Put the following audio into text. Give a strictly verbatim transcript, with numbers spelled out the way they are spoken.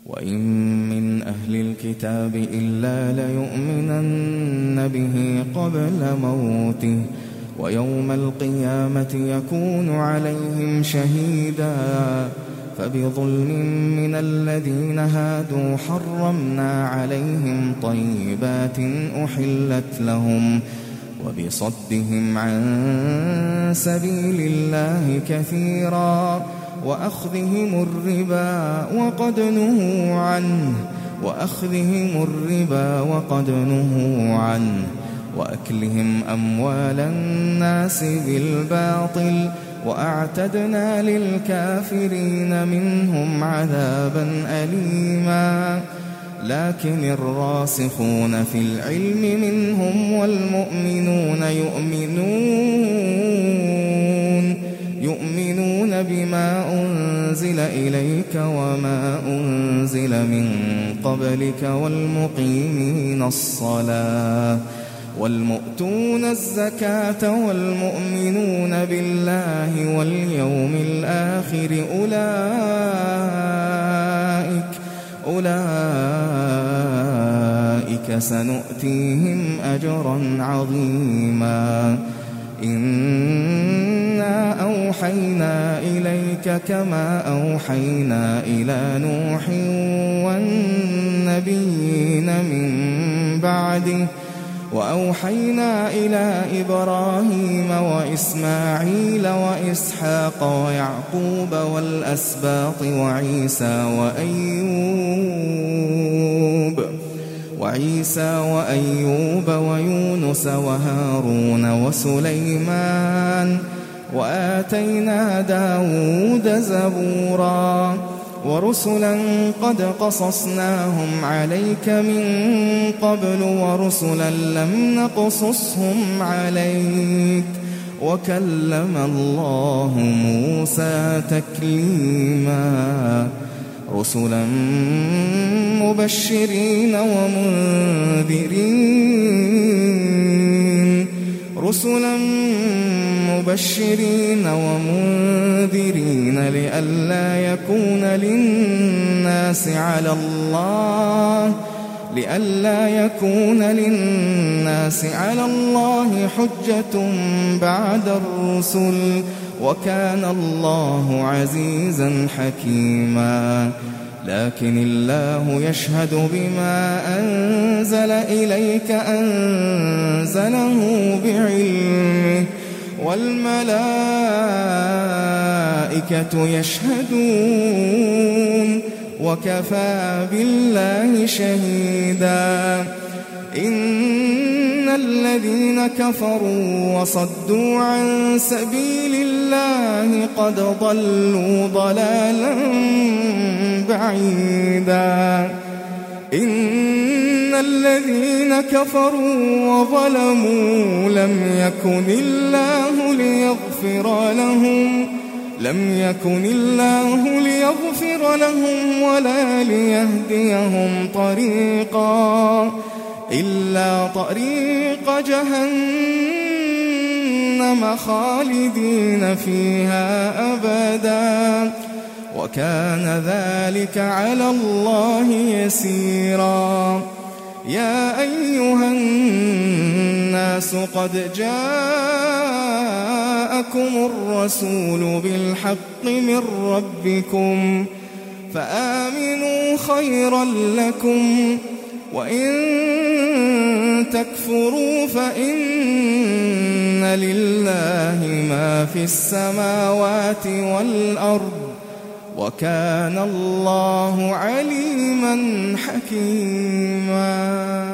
وإن من أهل الكتاب إلا ليؤمنن به قبل موته ويوم القيامة يكون عليهم شهيدا فبظلم من الذين هادوا حرمنا عليهم طيبات أحلت لهم وبصدهم عن سبيل الله كثيرا وأخذهم الربا وقد نهوا عنه وأخذهم الربا وقد نهوا عنه وأكلهم أموال الناس بالباطل وأعتدنا للكافرين منهم عذابا أليما لكن الراسخون في العلم منهم والمؤمنون يؤمنون يؤمنون بما أنزل إليك وما أنزل من قبلك والمقيمين الصلاة والمؤتون الزكاة والمؤمنون بالله واليوم الآخر أولئك أولئك سنؤتيهم أجرا عظيما إنا أوحينا إليك كما أوحينا إلى نوح والنبيين من بعده وأوحينا إلى إبراهيم وإسماعيل وإسحاق ويعقوب والأسباط وعيسى وأيوب وعيسى وأيوب ويونس وهارون وسليمان وآتينا داود زبورا ورسلا قد قصصناهم عليك من قبل ورسلا لم نقصصهم عليك وكلم الله موسى تكليما رسلا مبشرين ومنذرين رسلا مبشرين ومنذرين لئلا يكون للناس على الله لئلا يكون للناس على الله حجة بعد الرسل وكان الله عزيزا حكيما لكن الله يشهد بما أنزل إليك أنزله بعلمه والملائكة يشهدون وكفى بالله شهيدا إن الذين كفروا وصدوا عن سبيل الله قد ضلوا ضلالا بعيدا إن الذين كفروا وظلموا لم يكن الله ليغفر لهم لم يكن الله ليغفر لهم ولا ليهديهم طريقا إلا طريق جهنم خالدين فيها أبدا وكان ذلك على الله يسيرا يا أيها الناس قد جاءكم الرسول بالحق من ربكم فآمنوا خيرا لكم وإن تكفروا فإن لله ما في السماوات والأرض وكان الله عليما حكيما.